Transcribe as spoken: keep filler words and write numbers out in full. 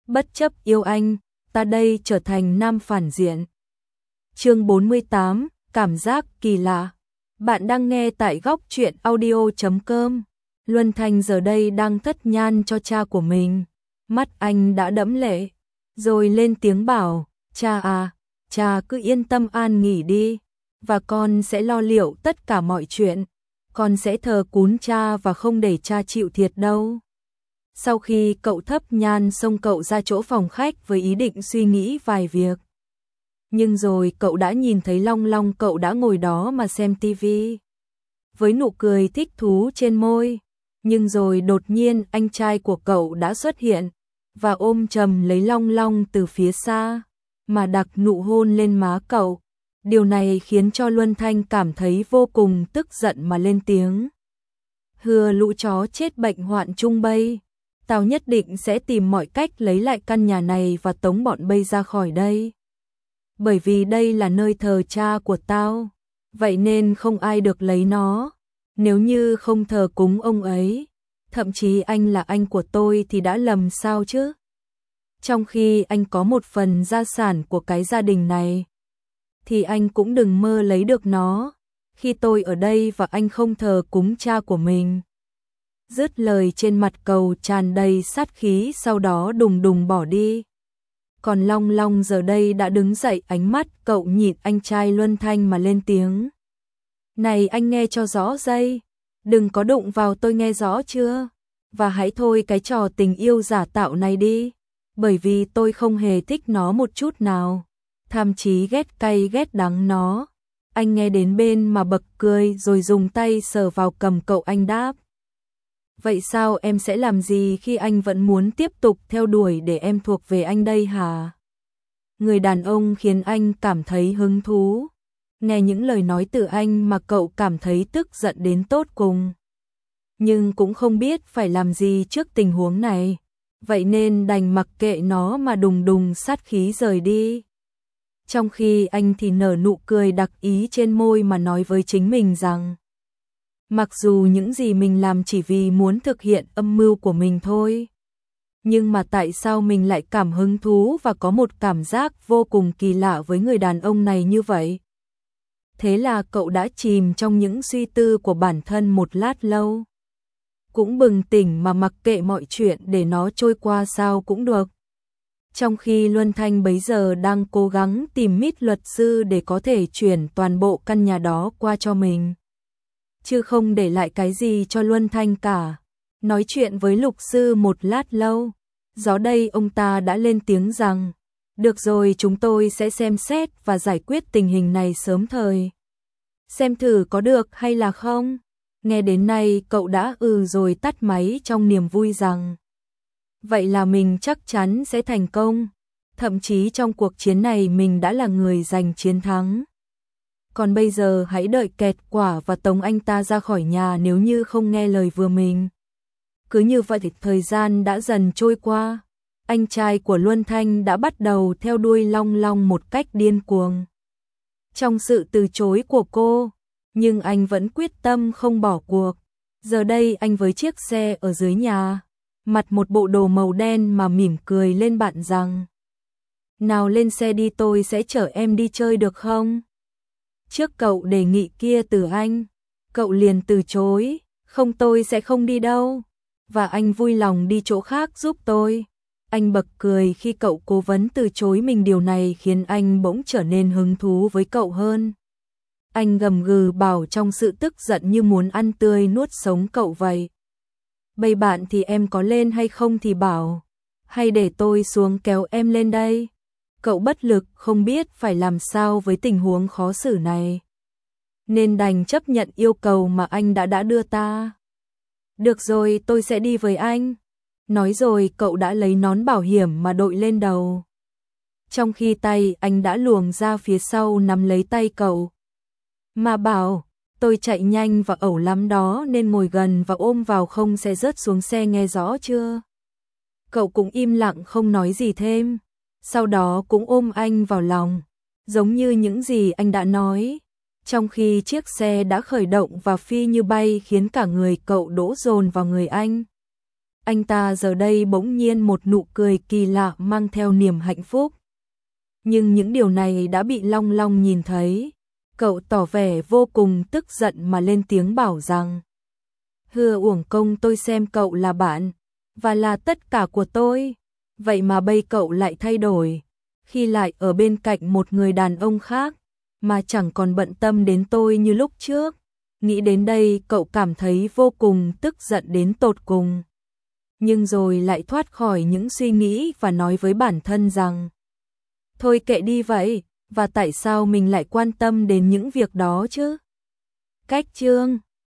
Bất chấp yêu anh, ta đây trở thành nam phản diện. Chương bốn mươi tám, cảm giác kỳ lạ. Bạn đang nghe tại góc truyện audio chấm com. Luân Thanh giờ đây đang thất nhan cho cha của mình. Mắt anh đã đẫm lệ, rồi lên tiếng bảo, cha à, cha cứ yên tâm an nghỉ đi, và con sẽ lo liệu tất cả mọi chuyện. Con sẽ thờ cún cha và không để cha chịu thiệt đâu. Sau khi cậu thấp nhan xông cậu ra chỗ phòng khách với ý định suy nghĩ vài việc. Nhưng rồi cậu đã nhìn thấy Long Long cậu đã ngồi đó mà xem tivi. Với nụ cười thích thú trên môi. Nhưng rồi đột nhiên anh trai của cậu đã xuất hiện và ôm chầm lấy Long Long từ phía xa, mà đặt nụ hôn lên má cậu. Điều này khiến cho Luân Thanh cảm thấy vô cùng tức giận mà lên tiếng. Hừa lũ chó chết bệnh hoạn chung bây. Tao nhất định sẽ tìm mọi cách lấy lại căn nhà này và tống bọn bây ra khỏi đây. Bởi vì đây là nơi thờ cha của tao, vậy nên không ai được lấy nó. Nếu như không thờ cúng ông ấy, thậm chí anh là anh của tôi thì đã lầm sao chứ? Trong khi anh có một phần gia sản của cái gia đình này, thì anh cũng đừng mơ lấy được nó, khi tôi ở đây và anh không thờ cúng cha của mình. Dứt lời trên mặt cậu tràn đầy sát khí, sau đó đùng đùng bỏ đi. Còn Long Long giờ đây đã đứng dậy, ánh mắt cậu nhìn anh trai Luân Thanh mà lên tiếng. Này anh nghe cho rõ dây, đừng có đụng vào tôi, nghe rõ chưa? Và hãy thôi cái trò tình yêu giả tạo này đi, bởi vì tôi không hề thích nó một chút nào, thậm chí ghét cay ghét đắng nó. Anh nghe đến bên mà bật cười rồi dùng tay sờ vào cầm cậu, anh đáp. Vậy sao em sẽ làm gì khi anh vẫn muốn tiếp tục theo đuổi để em thuộc về anh đây hả? Người đàn ông khiến anh cảm thấy hứng thú. Nghe những lời nói từ anh mà cậu cảm thấy tức giận đến tột cùng. Nhưng cũng không biết phải làm gì trước tình huống này. Vậy nên đành mặc kệ nó mà đùng đùng sát khí rời đi. Trong khi anh thì nở nụ cười đặc ý trên môi mà nói với chính mình rằng mặc dù những gì mình làm chỉ vì muốn thực hiện âm mưu của mình thôi, nhưng mà tại sao mình lại cảm hứng thú và có một cảm giác vô cùng kỳ lạ với người đàn ông này như vậy? Thế là cậu đã chìm trong những suy tư của bản thân một lát lâu. Cũng bừng tỉnh mà mặc kệ mọi chuyện để nó trôi qua sao cũng được. Trong khi Luân Thanh bấy giờ đang cố gắng tìm mít luật sư để có thể chuyển toàn bộ căn nhà đó qua cho mình, chứ không để lại cái gì cho Luân Thanh cả. Nói chuyện với luật sư một lát lâu, gió đây ông ta đã lên tiếng rằng, được rồi, chúng tôi sẽ xem xét và giải quyết tình hình này sớm thời. Xem thử có được hay là không? Nghe đến nay cậu đã ừ rồi tắt máy trong niềm vui rằng, vậy là mình chắc chắn sẽ thành công. Thậm chí trong cuộc chiến này mình đã là người giành chiến thắng. Còn bây giờ hãy đợi kẹt quả và tống anh ta ra khỏi nhà nếu như không nghe lời vừa mình. Cứ như vậy thì thời gian đã dần trôi qua. Anh trai của Luân Thanh đã bắt đầu theo đuôi Long Long một cách điên cuồng. Trong sự từ chối của cô, nhưng anh vẫn quyết tâm không bỏ cuộc. Giờ đây anh với chiếc xe ở dưới nhà, mặc một bộ đồ màu đen mà mỉm cười lên bạn rằng, nào lên xe đi, tôi sẽ chở em đi chơi được không? Trước cậu đề nghị kia từ anh, cậu liền từ chối, không, tôi sẽ không đi đâu, và anh vui lòng đi chỗ khác giúp tôi. Anh bật cười khi cậu cố vấn từ chối mình, điều này khiến anh bỗng trở nên hứng thú với cậu hơn. Anh gầm gừ bảo trong sự tức giận như muốn ăn tươi nuốt sống cậu vậy. Bây bạn thì em có lên hay không thì bảo, hay để tôi xuống kéo em lên đây? Cậu bất lực không biết phải làm sao với tình huống khó xử này, nên đành chấp nhận yêu cầu mà anh đã đã đưa ta. Được rồi, tôi sẽ đi với anh. Nói rồi cậu đã lấy nón bảo hiểm mà đội lên đầu. Trong khi tay anh đã luồn ra phía sau nắm lấy tay cậu, mà bảo, tôi chạy nhanh và ẩu lắm đó nên ngồi gần và ôm vào không sẽ rớt xuống xe, nghe rõ chưa? Cậu cũng im lặng không nói gì thêm. Sau đó cũng ôm anh vào lòng, giống như những gì anh đã nói. Trong khi chiếc xe đã khởi động và phi như bay khiến cả người cậu đổ dồn vào người anh. Anh ta giờ đây bỗng nhiên một nụ cười kỳ lạ mang theo niềm hạnh phúc. Nhưng những điều này đã bị Long Long nhìn thấy. Cậu tỏ vẻ vô cùng tức giận mà lên tiếng bảo rằng: Hưa uổng công tôi xem cậu là bạn, và là tất cả của tôi. Vậy mà bây cậu lại thay đổi, khi lại ở bên cạnh một người đàn ông khác, mà chẳng còn bận tâm đến tôi như lúc trước. Nghĩ đến đây cậu cảm thấy vô cùng tức giận đến tột cùng. Nhưng rồi lại thoát khỏi những suy nghĩ và nói với bản thân rằng: Thôi kệ đi vậy, và tại sao mình lại quan tâm đến những việc đó chứ? Cách chương